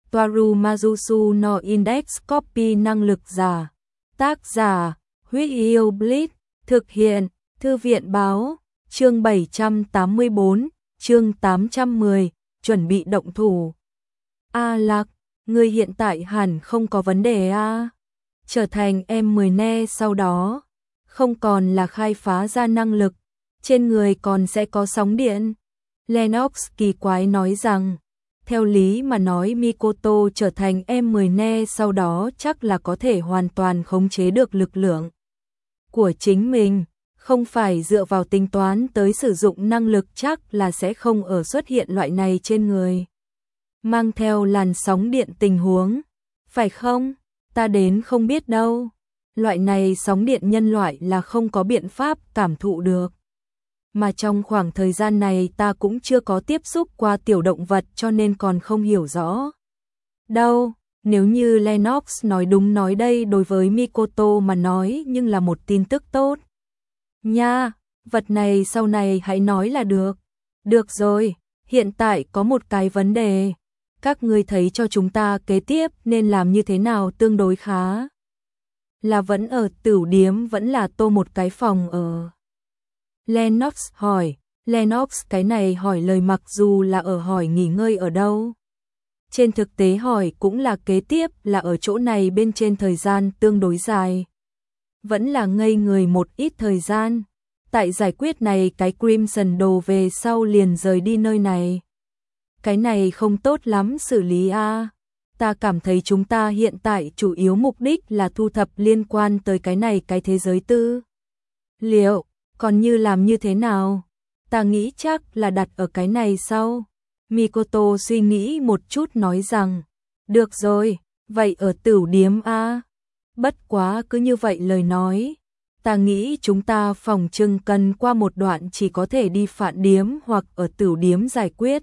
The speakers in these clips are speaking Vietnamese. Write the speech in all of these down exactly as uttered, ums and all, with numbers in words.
Toaru Majusu no Index Copy năng lực giả. Tác giả, Huyết Yêu Blitz, thực hiện, Thư viện báo, chương bảy trăm tám mươi tư, chương tám trăm mười, chuẩn bị động thủ. A Lạc, người hiện tại hẳn không có vấn đề a. Trở thành em mười ne sau đó, không còn là khai phá ra năng lực, trên người còn sẽ có sóng điện. Lennox kỳ quái nói rằng, theo lý mà nói Mikoto trở thành em mười ne sau đó chắc là có thể hoàn toàn khống chế được lực lượng của chính mình, không phải dựa vào tính toán tới sử dụng năng lực chắc là sẽ không ở xuất hiện loại này trên người. Mang theo làn sóng điện tình huống, phải không? Ta đến không biết đâu. Loại này sóng điện nhân loại là không có biện pháp cảm thụ được. Mà trong khoảng thời gian này ta cũng chưa có tiếp xúc qua tiểu động vật cho nên còn không hiểu rõ. Đâu, nếu như Lennox nói đúng nói đây đối với Mikoto mà nói nhưng là một tin tức tốt. Nha, vật này sau này hãy nói là được. Được rồi, hiện tại có một cái vấn đề. Các ngươi thấy cho chúng ta kế tiếp nên làm như thế nào tương đối khá? Là vẫn ở tửu điếm vẫn là tô một cái phòng ở? Lennox hỏi, Lennox cái này hỏi lời mặc dù là ở hỏi nghỉ ngơi ở đâu. Trên thực tế hỏi cũng là kế tiếp là ở chỗ này bên trên thời gian tương đối dài. Vẫn là ngây người một ít thời gian. Tại giải quyết này cái Crimson đồ về sau liền rời đi nơi này. Cái này không tốt lắm xử lý a. Ta cảm thấy chúng ta hiện tại chủ yếu mục đích là thu thập liên quan tới cái này cái thế giới tư. Liệu, còn như làm như thế nào? Ta nghĩ chắc là đặt ở cái này sau. Mikoto suy nghĩ một chút nói rằng, được rồi, vậy ở tửu điếm a. Bất quá cứ như vậy lời nói. Ta nghĩ chúng ta phòng trưng cần qua một đoạn chỉ có thể đi phạn điếm hoặc ở tửu điếm giải quyết.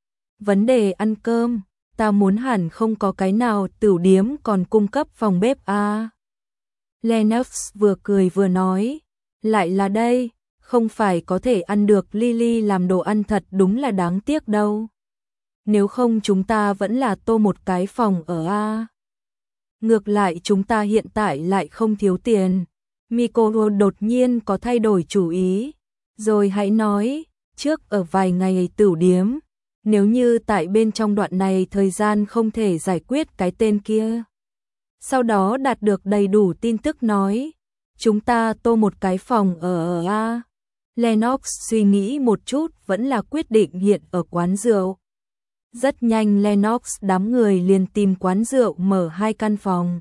Vấn đề ăn cơm, ta muốn hẳn không có cái nào tửu điếm còn cung cấp phòng bếp a. Lennox vừa cười vừa nói, lại là đây, không phải có thể ăn được Lily làm đồ ăn thật đúng là đáng tiếc đâu. Nếu không chúng ta vẫn là tô một cái phòng ở a. Ngược lại chúng ta hiện tại lại không thiếu tiền. Mikoto đột nhiên có thay đổi chủ ý. Rồi hãy nói, trước ở vài ngày tửu điếm, nếu như tại bên trong đoạn này thời gian không thể giải quyết cái tên kia. Sau đó đạt được đầy đủ tin tức nói, chúng ta tô một cái phòng ở ở A. Lennox suy nghĩ một chút vẫn là quyết định hiện ở quán rượu. Rất nhanh Lennox đám người liền tìm quán rượu mở hai căn phòng.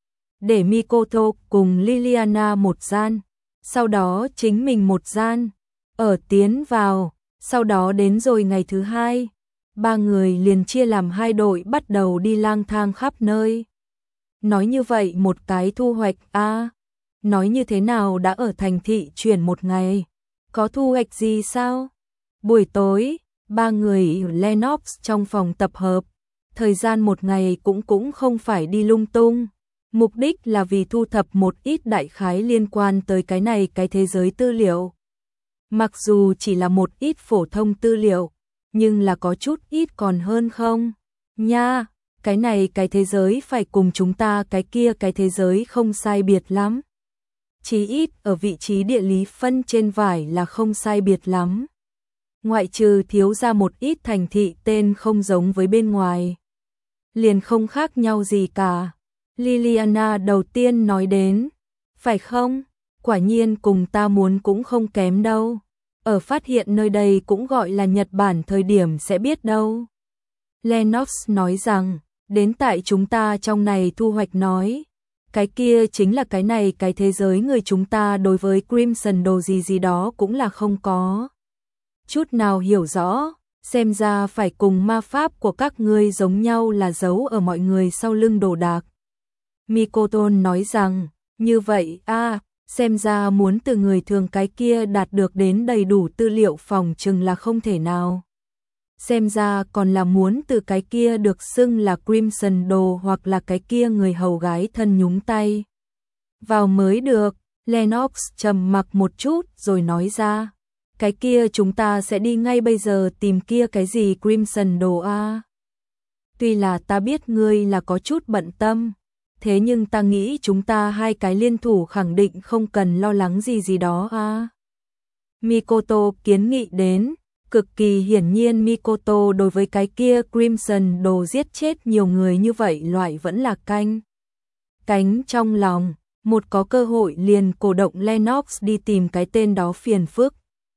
Để Mikoto cùng Liliana một gian, sau đó chính mình một gian, ở tiến vào, sau đó đến rồi ngày thứ hai, ba người liền chia làm hai đội bắt đầu đi lang thang khắp nơi. Nói như vậy một cái thu hoạch a, à, nói như thế nào đã ở thành thị chuyển một ngày, có thu hoạch gì sao? Buổi tối, ba người Lennox trong phòng tập hợp, thời gian một ngày cũng cũng không phải đi lung tung. Mục đích là vì thu thập một ít đại khái liên quan tới cái này cái thế giới tư liệu. Mặc dù chỉ là một ít phổ thông tư liệu, nhưng là có chút ít còn hơn không? Nha, cái này cái thế giới phải cùng chúng ta cái kia cái thế giới không sai biệt lắm. Chí ít ở vị trí địa lý phân trên vải là không sai biệt lắm. Ngoại trừ thiếu ra một ít thành thị tên không giống với bên ngoài. Liền không khác nhau gì cả. Liliana đầu tiên nói đến, phải không? Quả nhiên cùng ta muốn cũng không kém đâu. Ở phát hiện nơi đây cũng gọi là Nhật Bản thời điểm sẽ biết đâu. Lennox nói rằng, đến tại chúng ta trong này thu hoạch nói, cái kia chính là cái này cái thế giới người chúng ta đối với Crimson đồ gì gì đó cũng là không có. Chút nào hiểu rõ, xem ra phải cùng ma pháp của các ngươi giống nhau là giấu ở mọi người sau lưng đồ đạc. Mikoto nói rằng, như vậy a, à, xem ra muốn từ người thường cái kia đạt được đến đầy đủ tư liệu phòng chừng là không thể nào. Xem ra còn là muốn từ cái kia được xưng là Crimson đồ hoặc là cái kia người hầu gái thân nhúng tay vào mới được. Lennox trầm mặc một chút rồi nói ra, cái kia chúng ta sẽ đi ngay bây giờ tìm kia cái gì Crimson đồ a. Tuy là ta biết ngươi là có chút bận tâm, thế nhưng ta nghĩ chúng ta hai cái liên thủ khẳng định không cần lo lắng gì gì đó à. Mikoto kiến nghị đến, cực kỳ hiển nhiên Mikoto đối với cái kia Crimson đồ giết chết nhiều người như vậy loại vẫn là canh cánh trong lòng, một có cơ hội liền cổ động Lennox đi tìm cái tên đó phiền phức.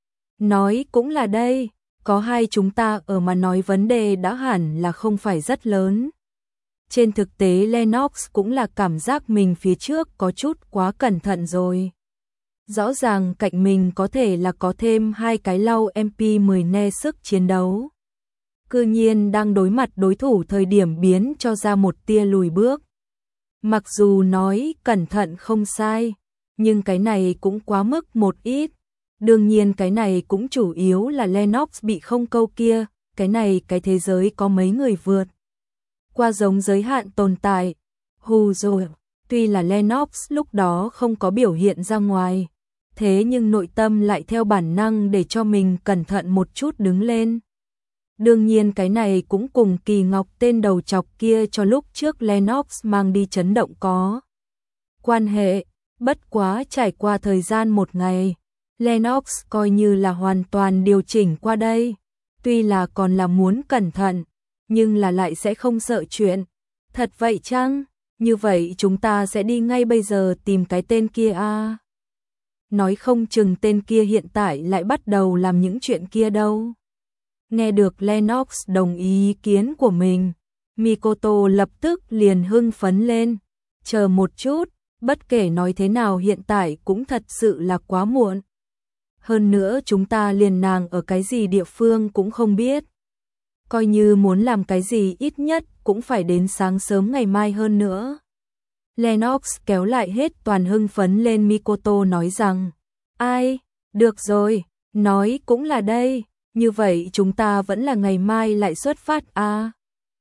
Nói cũng là đây, có hai chúng ta ở mà nói vấn đề đã hẳn là không phải rất lớn. Trên thực tế Lennox cũng là cảm giác mình phía trước có chút quá cẩn thận rồi. Rõ ràng cạnh mình có thể là có thêm hai cái lau em pê mười ne sức chiến đấu. Cư nhiên đang đối mặt đối thủ thời điểm biến cho ra một tia lùi bước. Mặc dù nói cẩn thận không sai, nhưng cái này cũng quá mức một ít. Đương nhiên cái này cũng chủ yếu là Lennox bị không câu kia, cái này cái thế giới có mấy người vượt qua giống giới hạn tồn tại. Hù rồi, tuy là Lennox lúc đó không có biểu hiện ra ngoài, thế nhưng nội tâm lại theo bản năng để cho mình cẩn thận một chút đứng lên. Đương nhiên cái này cũng cùng Kỳ Ngọc tên đầu chọc kia cho lúc trước Lennox mang đi chấn động có quan hệ, bất quá trải qua thời gian một ngày, Lennox coi như là hoàn toàn điều chỉnh qua đây, tuy là còn là muốn cẩn thận, nhưng là lại sẽ không sợ chuyện. Thật vậy chăng? Như vậy chúng ta sẽ đi ngay bây giờ tìm cái tên kia à? Nói không chừng tên kia hiện tại lại bắt đầu làm những chuyện kia đâu. Nghe được Lennox đồng ý ý kiến của mình, Mikoto lập tức liền hưng phấn lên. Chờ một chút, bất kể nói thế nào hiện tại cũng thật sự là quá muộn. Hơn nữa chúng ta liền nàng ở cái gì địa phương cũng không biết. Coi như muốn làm cái gì ít nhất cũng phải đến sáng sớm ngày mai hơn nữa. Lennox kéo lại hết toàn hưng phấn lên Mikoto nói rằng, ai, được rồi, nói cũng là đây, như vậy chúng ta vẫn là ngày mai lại xuất phát à.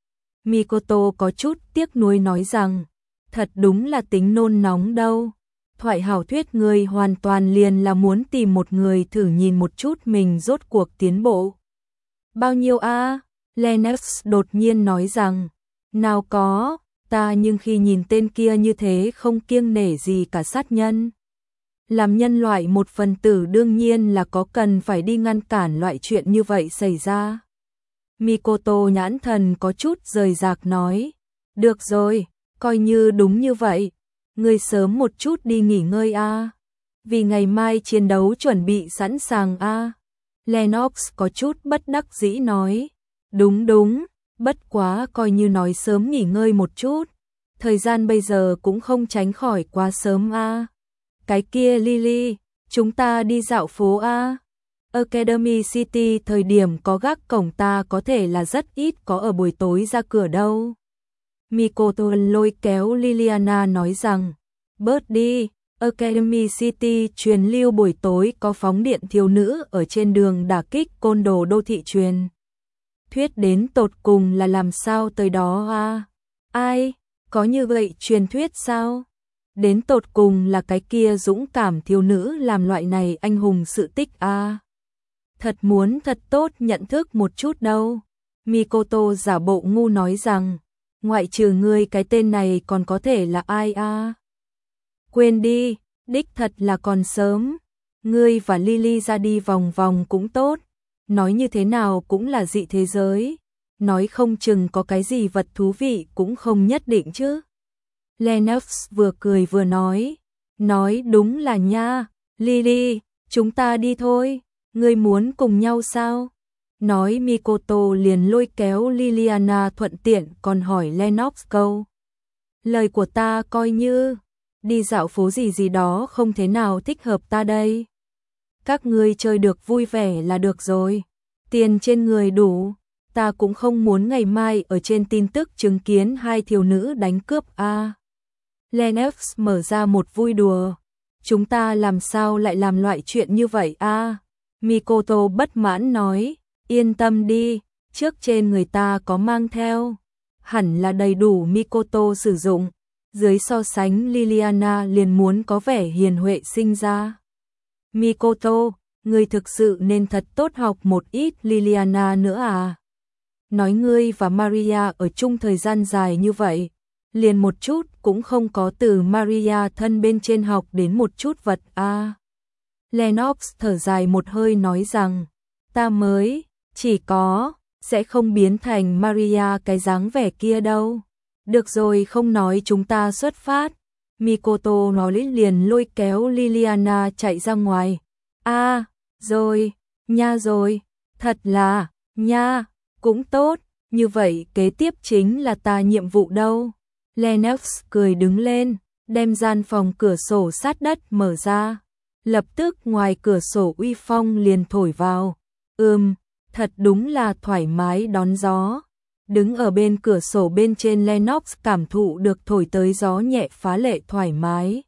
Mikoto có chút tiếc nuối nói rằng, thật đúng là tính nôn nóng đâu. Thoại hảo thuyết người hoàn toàn liền là muốn tìm một người thử nhìn một chút mình rốt cuộc tiến bộ. Bao nhiêu a? Lennox đột nhiên nói rằng, nào có, ta nhưng khi nhìn tên kia như thế không kiêng nể gì cả sát nhân. Làm nhân loại một phần tử đương nhiên là có cần phải đi ngăn cản loại chuyện như vậy xảy ra. Mikoto nhãn thần có chút rời rạc nói, được rồi, coi như đúng như vậy. Ngươi sớm một chút đi nghỉ ngơi a, vì ngày mai chiến đấu chuẩn bị sẵn sàng a. Lennox có chút bất đắc dĩ nói, đúng đúng, bất quá coi như nói sớm nghỉ ngơi một chút, thời gian bây giờ cũng không tránh khỏi quá sớm a. Cái kia Lily, chúng ta đi dạo phố a. Academy City thời điểm có gác cổng ta có thể là rất ít có ở buổi tối ra cửa đâu. Mikoto lôi kéo Liliana nói rằng, bớt đi, Academy City truyền lưu buổi tối có phóng điện thiếu nữ ở trên đường đả kích côn đồ đô thị truyền. Thuyết đến tột cùng là làm sao tới đó à? Ai, có như vậy truyền thuyết sao? Đến tột cùng là cái kia dũng cảm thiếu nữ làm loại này anh hùng sự tích à? Thật muốn thật tốt nhận thức một chút đâu. Mikoto giả bộ ngu nói rằng, ngoại trừ ngươi cái tên này còn có thể là ai a? Quên đi, đích thật là còn sớm. Ngươi và Lily ra đi vòng vòng cũng tốt. Nói như thế nào cũng là dị thế giới. Nói không chừng có cái gì vật thú vị cũng không nhất định chứ. Lennox vừa cười vừa nói. Nói đúng là nha. Lily, chúng ta đi thôi. Ngươi muốn cùng nhau sao? Nói Mikoto liền lôi kéo Liliana thuận tiện còn hỏi Lennox câu. Lời của ta coi như, đi dạo phố gì gì đó không thế nào thích hợp ta đây. Các ngươi chơi được vui vẻ là được rồi. Tiền trên người đủ, ta cũng không muốn ngày mai ở trên tin tức chứng kiến hai thiếu nữ đánh cướp a. À. Lennox mở ra một vui đùa. Chúng ta làm sao lại làm loại chuyện như vậy a? À? Mikoto bất mãn nói. Yên tâm đi, trước trên người ta có mang theo, hẳn là đầy đủ Mikoto sử dụng. Dưới so sánh Liliana liền muốn có vẻ hiền huệ sinh ra. Mikoto, người thực sự nên thật tốt học một ít Liliana nữa à? nói ngươi và Maria ở chung thời gian dài như vậy, liền một chút cũng không có từ Maria thân bên trên học đến một chút vật a. À. Lennox thở dài một hơi nói rằng, ta mới, chỉ có, sẽ không biến thành Maria cái dáng vẻ kia đâu. Được rồi, không nói, chúng ta xuất phát. Mikoto nói liền lôi kéo Liliana chạy ra ngoài. A, à, rồi, nha rồi, thật là, nha, cũng tốt, như vậy kế tiếp chính là ta nhiệm vụ đâu. Lennox cười đứng lên, đem gian phòng cửa sổ sát đất mở ra. Lập tức ngoài cửa sổ uy phong liền thổi vào. Ừm, thật đúng là thoải mái đón gió. Đứng ở bên cửa sổ bên trên, Lennox cảm thụ được thổi tới gió nhẹ phá lệ thoải mái.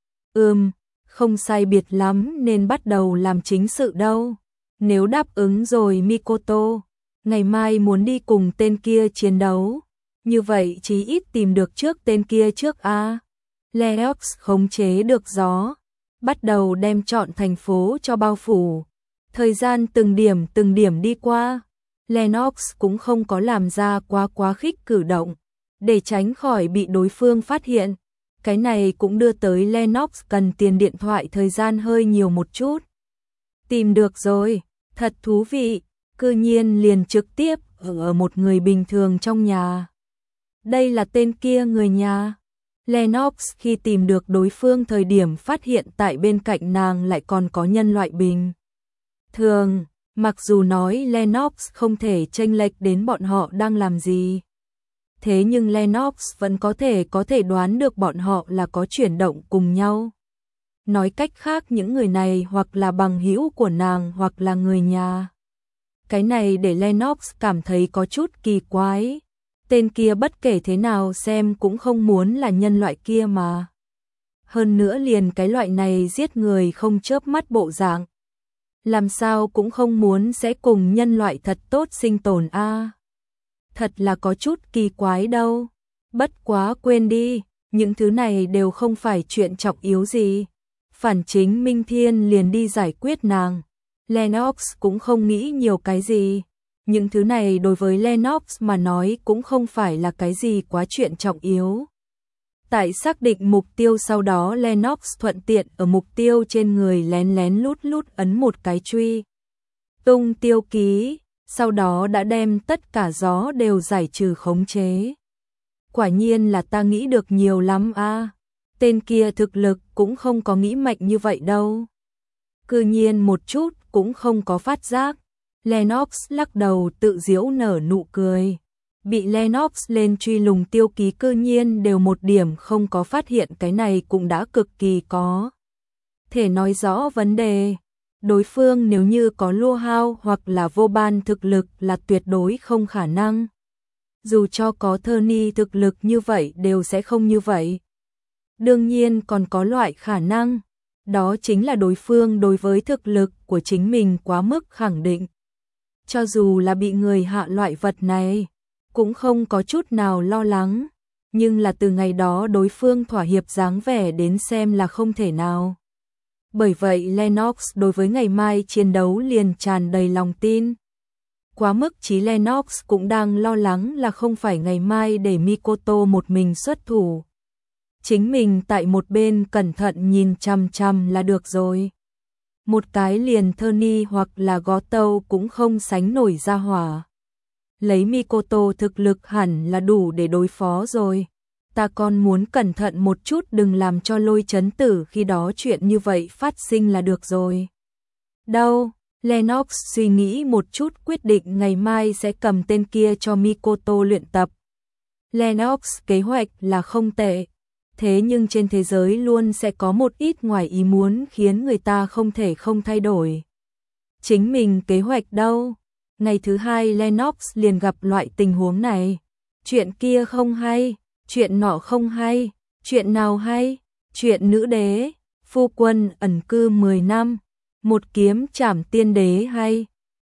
Ừm, không sai biệt lắm nên bắt đầu làm chính sự đâu. Nếu đáp ứng rồi Mikoto, ngày mai muốn đi cùng tên kia chiến đấu. Như vậy chí ít tìm được trước tên kia trước a. À. Lennox khống chế được gió, bắt đầu đem trọn thành phố cho bao phủ. Thời gian từng điểm từng điểm đi qua, Lennox cũng không có làm ra quá quá khích cử động, để tránh khỏi bị đối phương phát hiện. Cái này cũng đưa tới Lennox cần tiền điện thoại thời gian hơi nhiều một chút. Tìm được rồi, thật thú vị, cư nhiên liền trực tiếp ở một người bình thường trong nhà. Đây là tên kia người nhà. Lennox khi tìm được đối phương thời điểm phát hiện tại bên cạnh nàng lại còn có nhân loại bình thường, mặc dù nói Lennox không thể chênh lệch đến bọn họ đang làm gì. Thế nhưng Lennox vẫn có thể có thể đoán được bọn họ là có chuyển động cùng nhau. Nói cách khác, những người này hoặc là bằng hữu của nàng hoặc là người nhà. Cái này để Lennox cảm thấy có chút kỳ quái. Tên kia bất kể thế nào xem cũng không muốn là nhân loại kia mà. Hơn nữa liền cái loại này giết người không chớp mắt bộ dạng, làm sao cũng không muốn sẽ cùng nhân loại thật tốt sinh tồn a. À. Thật là có chút kỳ quái đâu. Bất quá quên đi, những thứ này đều không phải chuyện trọng yếu gì. Phản chính Minh Thiên liền đi giải quyết nàng. Lennox cũng không nghĩ nhiều cái gì. Những thứ này đối với Lennox mà nói cũng không phải là cái gì quá chuyện trọng yếu. Tại xác định mục tiêu sau đó, Lennox thuận tiện ở mục tiêu trên người lén lén lút lút ấn một cái truy tung tiêu ký, sau đó đã đem tất cả gió đều giải trừ khống chế. Quả nhiên là ta nghĩ được nhiều lắm a. À. Tên kia thực lực cũng không có nghĩ mạnh như vậy đâu. Cư nhiên một chút cũng không có phát giác. Lennox lắc đầu tự giễu nở nụ cười. Bị Lennox lên truy lùng tiêu ký cư nhiên đều một điểm không có phát hiện, cái này cũng đã cực kỳ có thể nói rõ vấn đề. Đối phương nếu như có Lua Hao hoặc là vô ban thực lực là tuyệt đối không khả năng. Dù cho có Tony thực lực như vậy đều sẽ không như vậy. Đương nhiên còn có loại khả năng, đó chính là đối phương đối với thực lực của chính mình quá mức khẳng định. Cho dù là bị người hạ loại vật này, cũng không có chút nào lo lắng, nhưng là từ ngày đó đối phương thỏa hiệp dáng vẻ đến xem là không thể nào. Bởi vậy Lennox đối với ngày mai chiến đấu liền tràn đầy lòng tin. Quá mức chí Lennox cũng đang lo lắng là không phải ngày mai để Mikoto một mình xuất thủ. Chính mình tại một bên cẩn thận nhìn chằm chằm là được rồi. Một cái liền Tony hoặc là Goto cũng không sánh nổi ra hỏa. Lấy Mikoto thực lực hẳn là đủ để đối phó rồi. Ta còn muốn cẩn thận một chút, đừng làm cho Lôi Chấn Tử khi đó chuyện như vậy phát sinh là được rồi. Đâu, Lennox suy nghĩ một chút quyết định ngày mai sẽ cầm tên kia cho Mikoto luyện tập. Lennox kế hoạch là không tệ. Thế nhưng trên thế giới luôn sẽ có một ít ngoài ý muốn khiến người ta không thể không thay đổi chính mình kế hoạch đâu. Ngày thứ hai Lennox liền gặp loại tình huống này. Chuyện kia không hay, chuyện nọ không hay, chuyện nào hay? Chuyện nữ đế, phu quân ẩn cư mười năm, một kiếm trảm tiên đế hay?